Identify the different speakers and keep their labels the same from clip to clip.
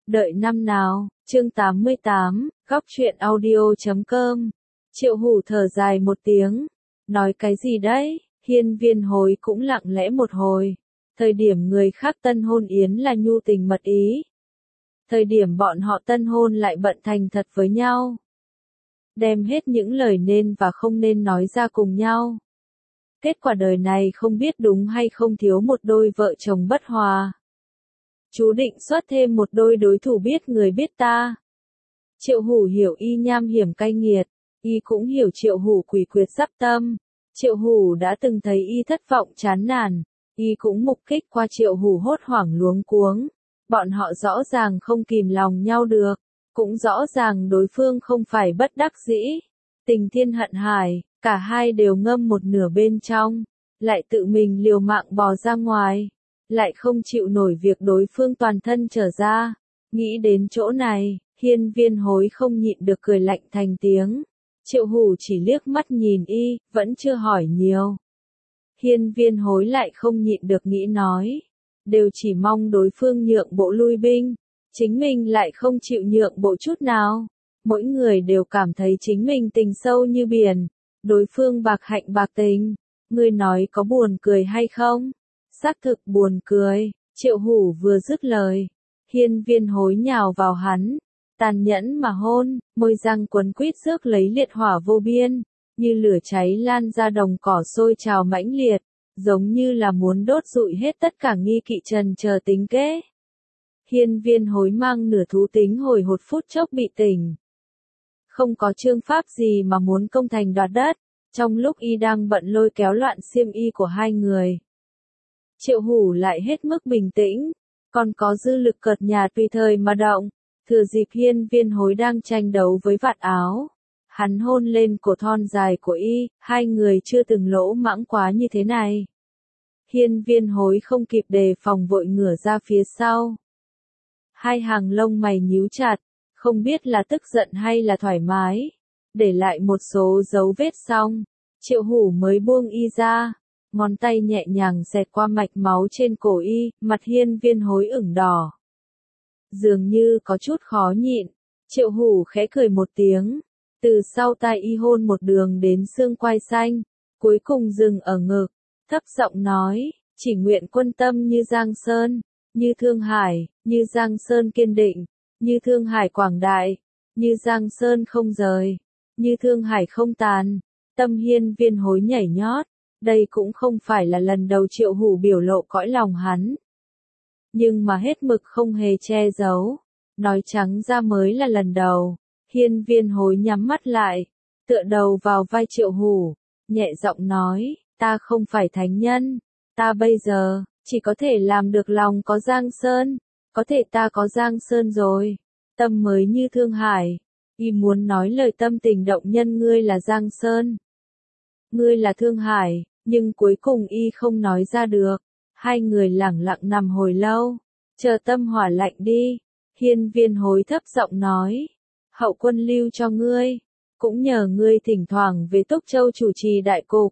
Speaker 1: Đợi năm nào, chương 88, góc truyện audio.com. Triệu Hủ thở dài một tiếng. Nói cái gì đấy? Hiên Viên Hối cũng lặng lẽ một hồi. Thời điểm người khác tân hôn yến là nhu tình mật ý. Thời điểm bọn họ tân hôn lại bận thành thật với nhau. Đem hết những lời nên và không nên nói ra cùng nhau. Kết quả đời này không biết đúng hay không thiếu một đôi vợ chồng bất hòa. Chú định xuất thêm một đôi đối thủ biết người biết ta. Triệu Hủ hiểu y nham hiểm cay nghiệt, y cũng hiểu Triệu Hủ quỷ quyệt giáp tâm. Triệu Hủ đã từng thấy y thất vọng chán nản, y cũng mục kích qua Triệu Hủ hốt hoảng luống cuống. Bọn họ rõ ràng không kìm lòng nhau được, cũng rõ ràng đối phương không phải bất đắc dĩ. Tình thiên hận hải, cả hai đều ngâm một nửa bên trong, lại tự mình liều mạng bò ra ngoài. Lại không chịu nổi việc đối phương toàn thân trở ra. Nghĩ đến chỗ này, Hiên Viên Hối không nhịn được cười lạnh thành tiếng. Triệu Hủ chỉ liếc mắt nhìn y, vẫn chưa hỏi nhiều. Hiên Viên Hối lại không nhịn được nghĩ nói. Đều chỉ mong đối phương nhượng bộ lui binh. Chính mình lại không chịu nhượng bộ chút nào. Mỗi người đều cảm thấy chính mình tình sâu như biển. Đối phương bạc hạnh bạc tình. Ngươi nói có buồn cười hay không? Xác thực buồn cười. Triệu Hủ vừa dứt lời, Hiên Viên Hối nhào vào hắn, tàn nhẫn mà hôn, môi răng quấn quýt rước lấy liệt hỏa vô biên, như lửa cháy lan ra đồng cỏ sôi trào mãnh liệt, giống như là muốn đốt rụi hết tất cả nghi kỵ trần chờ tính kế. Hiên Viên Hối mang nửa thú tính hồi hột phút chốc bị tỉnh. Không có chương pháp gì mà muốn công thành đoạt đất, trong lúc y đang bận lôi kéo loạn xiêm y của hai người. Triệu Hủ lại hết mức bình tĩnh, còn có dư lực cợt nhả tùy thời mà động, thừa dịp Hiên Viên Hối đang tranh đấu với vạt áo. Hắn hôn lên cổ thon dài của y, hai người chưa từng lỗ mãng quá như thế này. Hiên Viên Hối không kịp đề phòng vội ngửa ra phía sau. Hai hàng lông mày nhíu chặt, không biết là tức giận hay là thoải mái. Để lại một số dấu vết xong, Triệu Hủ mới buông y ra. Ngón tay nhẹ nhàng xẹt qua mạch máu trên cổ y, mặt Hiên Viên Hối ửng đỏ. Dường như có chút khó nhịn, Triệu Hủ khẽ cười một tiếng, từ sau tai y hôn một đường đến xương quai xanh, cuối cùng dừng ở ngực, thấp giọng nói, chỉ nguyện quân tâm như Giang Sơn, như Thương Hải, như Giang Sơn kiên định, như Thương Hải quảng đại, như Giang Sơn không rời, như Thương Hải không tàn. Tâm Hiên Viên Hối nhảy nhót. Đây cũng không phải là lần đầu Triệu Hủ biểu lộ cõi lòng hắn. Nhưng mà hết mực không hề che giấu. Nói trắng ra mới là lần đầu. Hiên Viên Hối nhắm mắt lại, tựa đầu vào vai Triệu Hủ, nhẹ giọng nói, ta không phải thánh nhân. Ta bây giờ, chỉ có thể làm được lòng có Giang Sơn. Có thể ta có Giang Sơn rồi. Tâm mới như Thương Hải. Y muốn nói lời tâm tình động nhân ngươi là Giang Sơn. Ngươi là Thương Hải, nhưng cuối cùng y không nói ra được. Hai người lẳng lặng nằm hồi lâu, chờ tâm hỏa lạnh đi. Hiên Viên Hối thấp giọng nói, hậu quân lưu cho ngươi, cũng nhờ ngươi thỉnh thoảng về Túc Châu chủ trì đại cục.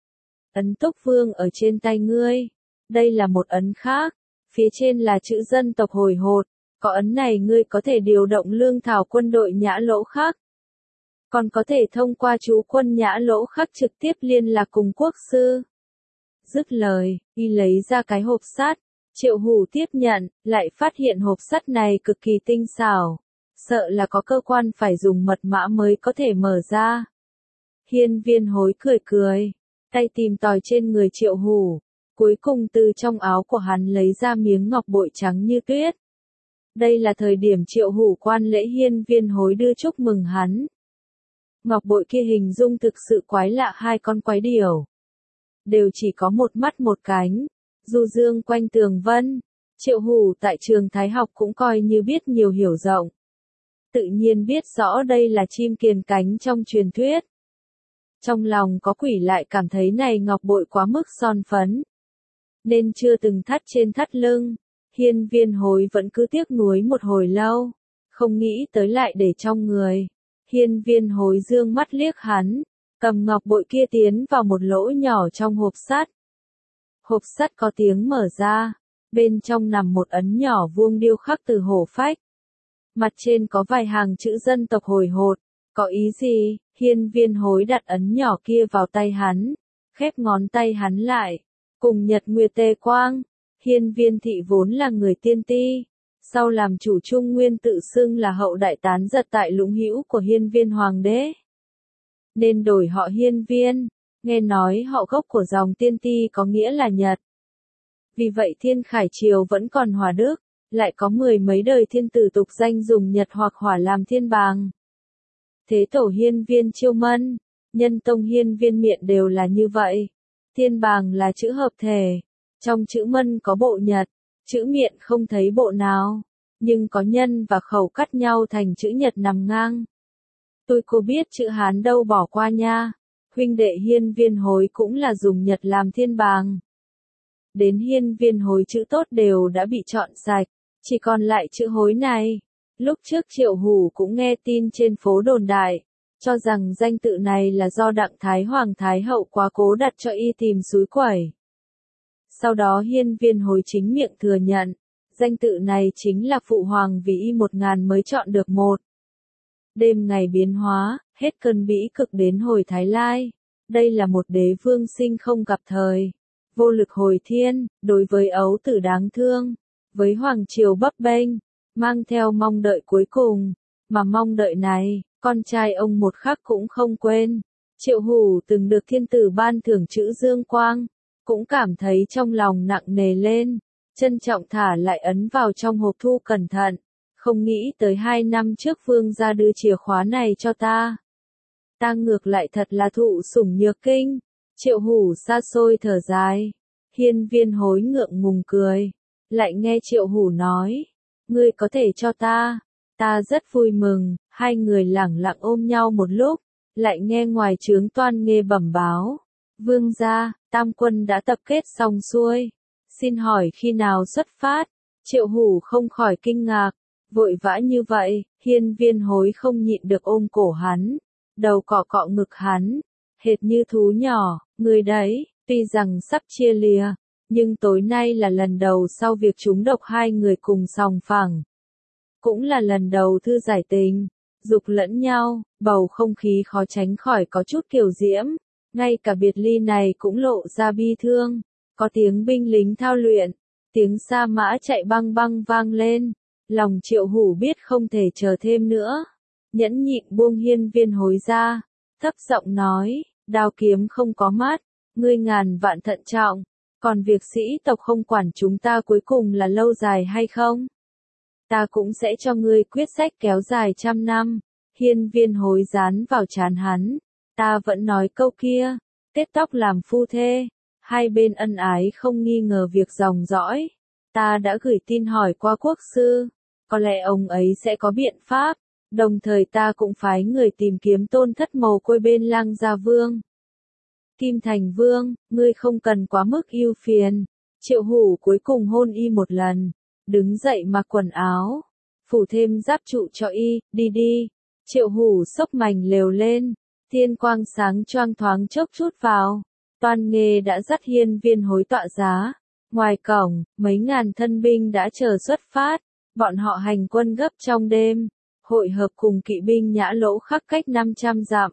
Speaker 1: Ấn Túc Vương ở trên tay ngươi, đây là một ấn khác, phía trên là chữ dân tộc hồi hột, có ấn này ngươi có thể điều động lương thảo quân đội Nhã Lỗ Khắc. Còn có thể thông qua chú quân Nhã Lỗ Khắc trực tiếp liên lạc cùng quốc sư. Dứt lời, y lấy ra cái hộp sắt, Triệu Hủ tiếp nhận, lại phát hiện hộp sắt này cực kỳ tinh xảo, sợ là có cơ quan phải dùng mật mã mới có thể mở ra. Hiên Viên Hối cười cười, tay tìm tòi trên người Triệu Hủ, cuối cùng từ trong áo của hắn lấy ra miếng ngọc bội trắng như tuyết. Đây là thời điểm Triệu Hủ quan lễ Hiên Viên Hối đưa chúc mừng hắn. Ngọc bội kia hình dung thực sự quái lạ, hai con quái điểu. Đều chỉ có một mắt một cánh, du dương quanh tường vân. Triệu Hủ tại trường Thái học cũng coi như biết nhiều hiểu rộng. Tự nhiên biết rõ đây là chim kiền cánh trong truyền thuyết. Trong lòng có quỷ lại cảm thấy này ngọc bội quá mức son phấn. Nên chưa từng thắt trên thắt lưng. Hiên Viên Hối vẫn cứ tiếc nuối một hồi lâu. Không nghĩ tới lại để trong người. Hiên Viên Hối dương mắt liếc hắn, cầm ngọc bội kia tiến vào một lỗ nhỏ trong hộp sắt. Hộp sắt có tiếng mở ra, bên trong nằm một ấn nhỏ vuông điêu khắc từ hổ phách, Mặt trên có vài hàng chữ dân tộc hồi hột, có ý gì? Hiên Viên Hối đặt ấn nhỏ kia vào tay hắn, khép ngón tay hắn lại, cùng Nhật Nguyệt Tề Quang. Hiên Viên thị vốn là người Tiên Ti, sau làm chủ Trung Nguyên tự xưng là hậu đại tán giật tại Lũng Hữu của Hiên Viên Hoàng đế, nên đổi họ Hiên Viên. Nghe nói họ gốc của dòng Tiên Ti có nghĩa là Nhật. Vì vậy Thiên Khải Triều vẫn còn Hòa Đức, lại có mười mấy đời thiên tử tục danh dùng Nhật hoặc Hỏa làm thiên bàng. Thế tổ Hiên Viên Chiêu Mân, Nhân tông Hiên Viên Miện đều là như vậy. Thiên bàng là chữ hợp thể, trong chữ Mân có bộ Nhật, chữ Miện không thấy bộ nào, nhưng có nhân và khẩu cắt nhau thành chữ Nhật nằm ngang. Tôi có biết chữ Hán đâu bỏ qua nha. Huynh đệ Hiên Viên Hối cũng là dùng Nhật làm thiên bàng. Đến Hiên Viên Hối chữ tốt đều đã bị chọn sạch, chỉ còn lại chữ Hối này. Lúc trước Triệu Hủ cũng nghe tin trên phố đồn đại, cho rằng danh tự này là do Đặng Thái Hoàng Thái Hậu quá cố đặt cho y tìm xúi quẩy. Sau đó Hiên Viên Hối chính miệng thừa nhận, danh tự này chính là Phụ Hoàng vì y 1000 mới chọn được một. Đêm ngày biến hóa, hết cơn bĩ cực đến hồi Thái Lai. Đây là một đế vương sinh không gặp thời, vô lực hồi thiên, đối với ấu tử đáng thương, với hoàng triều bấp bênh, mang theo mong đợi cuối cùng, mà mong đợi này, con trai ông một khắc cũng không quên. Triệu Hủ từng được thiên tử ban thưởng chữ Dương Quang, cũng cảm thấy trong lòng nặng nề lên, trân trọng thả lại ấn vào trong hộp thu cẩn thận, không nghĩ tới 2 năm trước vương gia đưa chìa khóa này cho ta. Ta ngược lại thật là thụ sủng nhược kinh. Triệu Hủ xa xôi thở dài. Hiên Viên Hối ngượng ngùng cười, lại nghe Triệu Hủ nói, ngươi có thể cho ta rất vui mừng. Hai người lẳng lặng ôm nhau một lúc, lại nghe ngoài trướng Toan Nghê bẩm báo, vương gia, tam quân đã tập kết xong xuôi, xin hỏi khi nào xuất phát. Triệu Hủ không khỏi kinh ngạc, vội vã như vậy. Hiên Viên Hối không nhịn được ôm cổ hắn, đầu cọ cọ ngực hắn, hệt như thú nhỏ. Người đấy, tuy rằng sắp chia lìa, nhưng tối nay là lần đầu sau việc trúng độc hai người cùng sòng phẳng, cũng là lần đầu thư giải tình, dục lẫn nhau, bầu không khí khó tránh khỏi có chút kiều diễm, ngay cả biệt ly này cũng lộ ra bi thương. Có tiếng binh lính thao luyện, tiếng sa mã chạy băng băng vang lên, lòng Triệu Hủ biết không thể chờ thêm nữa, nhẫn nhịn buông Hiên Viên Hối ra, thấp giọng nói, đao kiếm không có mắt, ngươi ngàn vạn thận trọng, còn việc sĩ tộc không quản chúng ta cuối cùng là lâu dài hay không, ta cũng sẽ cho ngươi quyết sách kéo dài 100 năm. Hiên Viên Hối dán vào trán hắn, ta vẫn nói câu kia, kết tóc làm phu thê, hai bên ân ái không nghi ngờ việc dòng dõi. Ta đã gửi tin hỏi qua quốc sư, có lẽ ông ấy sẽ có biện pháp, đồng thời ta cũng phái người tìm kiếm Tôn Thất mồ côi bên Lang Gia Vương. Kim Thành Vương, ngươi không cần quá mức ưu phiền. Triệu Hủ cuối cùng hôn y một lần, đứng dậy mặc quần áo, phủ thêm giáp trụ cho y, đi đi. Triệu Hủ xốc mành lều lên, thiên quang sáng choang thoáng chốc chút vào. Toan Nghê đã dắt Hiên Viên Hối tọa giá. Ngoài cổng, mấy ngàn thân binh đã chờ xuất phát, bọn họ hành quân gấp trong đêm, hội hợp cùng kỵ binh Nhã Lỗ Khắc cách 500 dặm.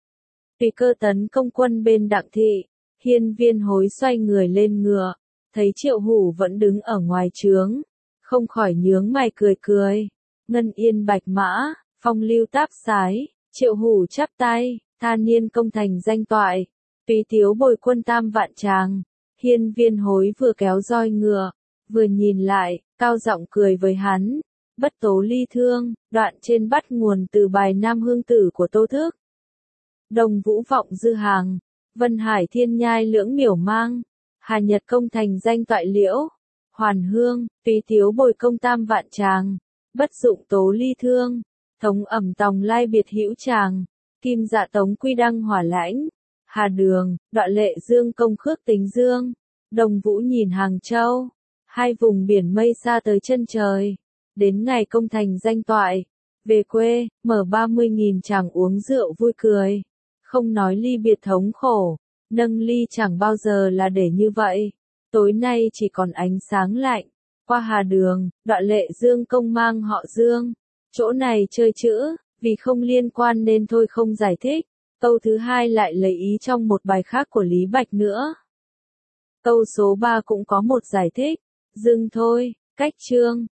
Speaker 1: Tùy cơ tấn công quân bên Đặng thị, Hiên Viên Hối xoay người lên ngựa, thấy Triệu Hủ vẫn đứng ở ngoài trướng, không khỏi nhướng mày cười cười. Ngân yên bạch mã, phong lưu táp sái, Triệu Hủ chắp tay, tha niên công thành danh toại, tùy thiếu bồi quân 3 vạn tràng. Hiên Viên Hối vừa kéo roi ngựa, vừa nhìn lại, cao giọng cười với hắn, bất tố ly thương, đoạn trên bắt nguồn từ bài Nam Hương Tử của Tô Thức. Đồng vũ vọng dư hàng, Vân Hải thiên nhai lưỡng miểu mang, Hà Nhật công thành danh toại liễu, Hoàn Hương, tùy thiếu bồi công 3 vạn tràng, bất dụng tố ly thương, thống ẩm tòng lai biệt hữu tràng, kim dạ tống quy đăng hỏa lãnh, Hà Đường, đoạn lệ dương công khước tính dương, Đồng Vũ nhìn Hàng Châu, hai vùng biển mây xa tới chân trời, đến ngày công thành danh toại, về quê, mở 30.000 chàng uống rượu vui cười, không nói ly biệt thống khổ, nâng ly chẳng bao giờ là để như vậy, tối nay chỉ còn ánh sáng lạnh, qua Hà Đường, đoạn lệ dương công mang họ Dương, Chỗ này chơi chữ, vì không liên quan nên thôi không giải thích. Câu thứ hai lại lấy ý trong một bài khác của Lý Bạch nữa. Câu số 3 cũng có một giải thích. Dừng thôi, cách chương.